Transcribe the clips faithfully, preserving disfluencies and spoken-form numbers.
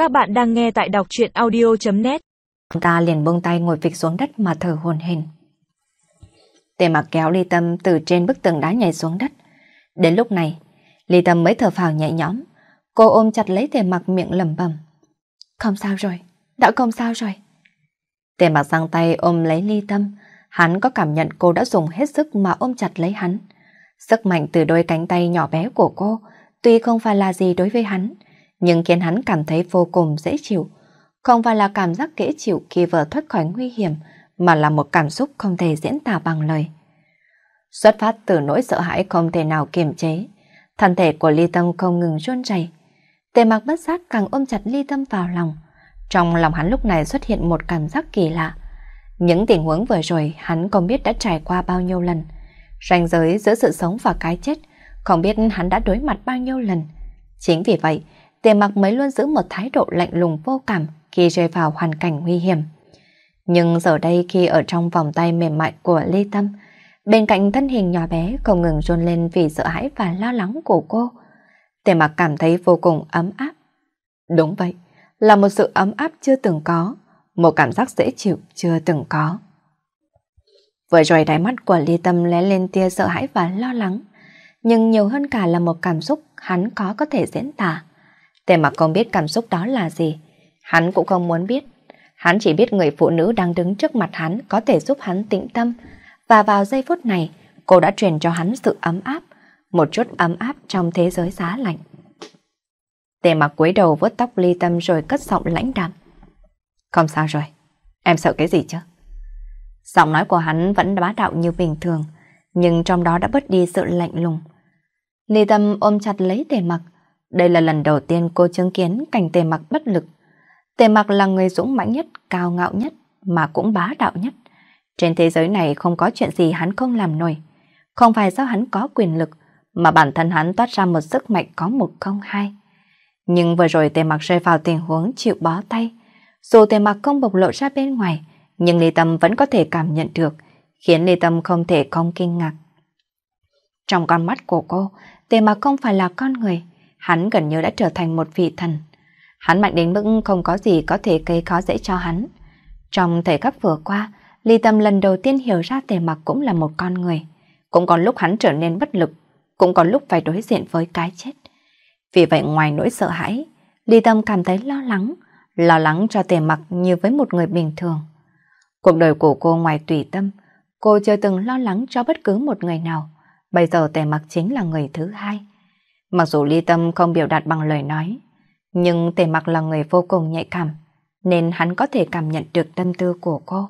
Các bạn đang nghe tại đọc truyện audio chấm net. Ông ta liền buông tay ngồi phịch xuống đất mà thở hổn hển. Tề Mặc kéo Ly Tâm từ trên bức tường đá nhảy xuống đất. Đến lúc này, Ly Tâm mới thở phào nhẹ nhõm. Cô ôm chặt lấy Tề Mặc miệng lẩm bẩm: "Không sao rồi, đã không sao rồi." Tề Mặc giang tay ôm lấy Ly Tâm, hắn có cảm nhận cô đã dùng hết sức mà ôm chặt lấy hắn. Sức mạnh từ đôi cánh tay nhỏ bé của cô tuy không phải là gì đối với hắn, nhưng khiến hắn cảm thấy vô cùng dễ chịu. Không phải là cảm giác dễ chịu khi vừa thoát khỏi nguy hiểm, mà là một cảm xúc không thể diễn tả bằng lời. Xuất phát từ nỗi sợ hãi không thể nào kiềm chế, thân thể của Ly Tâm không ngừng run rẩy. Tề Mặc bất giác càng ôm chặt Ly Tâm vào lòng. Trong lòng hắn lúc này xuất hiện một cảm giác kỳ lạ. Những tình huống vừa rồi hắn không biết đã trải qua bao nhiêu lần. Ranh giới giữa sự sống và cái chết, không biết hắn đã đối mặt bao nhiêu lần. Chính vì vậy, Tề Mặc mới luôn giữ một thái độ lạnh lùng vô cảm khi rơi vào hoàn cảnh nguy hiểm. Nhưng giờ đây khi ở trong vòng tay mềm mại của Ly Tâm, bên cạnh thân hình nhỏ bé không ngừng run lên vì sợ hãi và lo lắng của cô, Tề Mặc cảm thấy vô cùng ấm áp. Đúng vậy, là một sự ấm áp chưa từng có, một cảm giác dễ chịu chưa từng có. Vừa rồi đáy mắt của Ly Tâm lóe lên tia sợ hãi và lo lắng, nhưng nhiều hơn cả là một cảm xúc hắn khó có thể diễn tả. Tề Mặc không biết cảm xúc đó là gì, hắn cũng không muốn biết. Hắn chỉ biết người phụ nữ đang đứng trước mặt hắn có thể giúp hắn tĩnh tâm, và vào giây phút này, cô đã truyền cho hắn sự ấm áp, một chút ấm áp trong thế giới giá lạnh. Tề Mặc cúi đầu vuốt tóc Ly Tâm rồi cất giọng lãnh đạm: "Không sao rồi, em sợ cái gì chứ?" Giọng nói của hắn vẫn bá đạo như bình thường, nhưng trong đó đã bớt đi sự lạnh lùng. Ly Tâm ôm chặt lấy Tề Mặc. Đây là lần đầu tiên cô chứng kiến cảnh Tề Mặc bất lực. Tề Mặc là người dũng mãnh nhất, cao ngạo nhất, mà cũng bá đạo nhất. Trên thế giới này không có chuyện gì hắn không làm nổi. Không phải do hắn có quyền lực, mà bản thân hắn toát ra một sức mạnh có một không hai. Nhưng vừa rồi Tề Mặc rơi vào tình huống chịu bó tay. Dù Tề Mặc không bộc lộ ra bên ngoài, nhưng Ly Tâm vẫn có thể cảm nhận được, khiến Ly Tâm không thể không kinh ngạc. Trong con mắt của cô, Tề Mặc không phải là con người, hắn gần như đã trở thành một vị thần. Hắn mạnh đến mức không có gì có thể gây khó dễ cho hắn. Trong thời khắc vừa qua, Ly Tâm lần đầu tiên hiểu ra Tề Mặc cũng là một con người. Cũng có lúc hắn trở nên bất lực, cũng có lúc phải đối diện với cái chết. Vì vậy ngoài nỗi sợ hãi, Ly Tâm cảm thấy lo lắng, lo lắng cho Tề Mặc như với một người bình thường. Cuộc đời của cô ngoài tùy tâm, cô chưa từng lo lắng cho bất cứ một người nào. Bây giờ Tề Mặc chính là người thứ hai. Mặc dù Ly Tâm không biểu đạt bằng lời nói, nhưng Tề Mặc là người vô cùng nhạy cảm, nên hắn có thể cảm nhận được tâm tư của cô.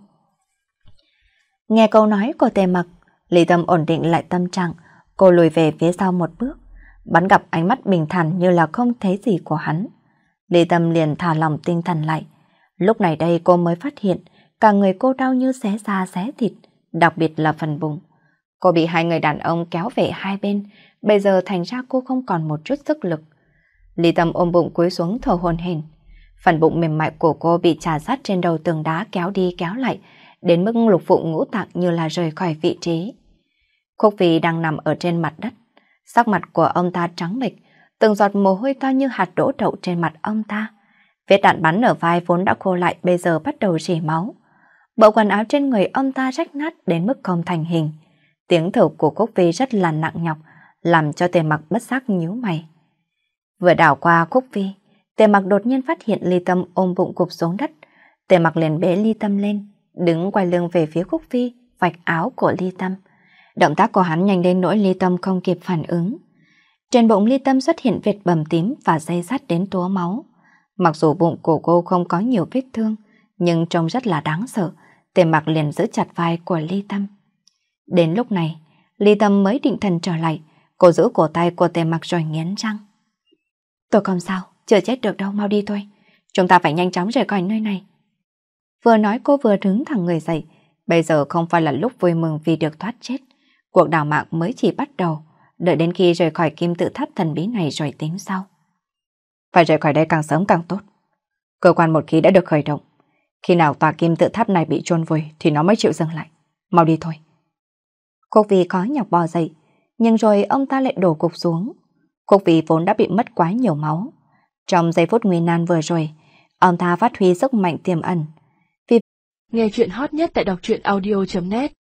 Nghe câu nói của Tề Mặc, Ly Tâm ổn định lại tâm trạng, cô lùi về phía sau một bước, bắn gặp ánh mắt bình thản như là không thấy gì của hắn. Ly Tâm liền thả lỏng tinh thần lại. Lúc này đây cô mới phát hiện cả người cô đau như xé da xé thịt, đặc biệt là phần bụng. Cô bị hai người đàn ông kéo về hai bên, bây giờ thành ra cô không còn một chút sức lực. Ly Tâm ôm bụng cúi xuống thở hổn hển. Phần bụng mềm mại của cô bị chà sát trên đầu tường đá kéo đi kéo lại, đến mức lục phủ ngũ tạng như là rời khỏi vị trí. Khúc Phi đang nằm ở trên mặt đất, sắc mặt của ông ta trắng bệch, từng giọt mồ hôi to như hạt đỗ đậu trên mặt ông ta. Vết đạn bắn ở vai vốn đã khô lại bây giờ bắt đầu rỉ máu. Bộ quần áo trên người ông ta rách nát đến mức không thành hình. Tiếng thở của Khúc Phi rất là nặng nhọc, làm cho Tề Mặc bất giác nhíu mày. Vừa đảo qua Khúc Phi, Tề Mặc đột nhiên phát hiện Ly Tâm ôm bụng gục xuống đất. Tề Mặc liền bế Ly Tâm lên, đứng quay lưng về phía Khúc Phi, vạch áo của Ly Tâm. Động tác của hắn nhanh đến nỗi Ly Tâm không kịp phản ứng. Trên bụng Ly Tâm xuất hiện vết bầm tím và dây dắt đến túa máu. Mặc dù bụng của cô không có nhiều vết thương, nhưng trông rất là đáng sợ. Tề Mặc liền giữ chặt vai của Ly Tâm. Đến lúc này, Ly Tâm mới định thần trở lại. Cô giữ cổ tay của Tề Mặc rồi nghiến răng: "Tôi không sao, chưa chết được đâu, mau đi thôi. Chúng ta phải nhanh chóng rời khỏi nơi này." Vừa nói cô vừa đứng thẳng người dậy. Bây giờ không phải là lúc vui mừng vì được thoát chết. Cuộc đào mạng mới chỉ bắt đầu, đợi đến khi rời khỏi kim tự tháp thần bí này rồi tính sau. Phải rời khỏi đây càng sớm càng tốt. Cơ quan một khí đã được khởi động. Khi nào tòa kim tự tháp này bị chôn vùi thì nó mới chịu dừng lại. Mau đi thôi. Khúc Phi khó nhọc bò dậy, nhưng rồi ông ta lại đổ gục xuống. Khúc Phi vốn đã bị mất quá nhiều máu. Trong giây phút nguy nan vừa rồi, Ông ta phát huy sức mạnh tiềm ẩn. Vì nghe chuyện hot nhất tại đọc truyện audio chấm net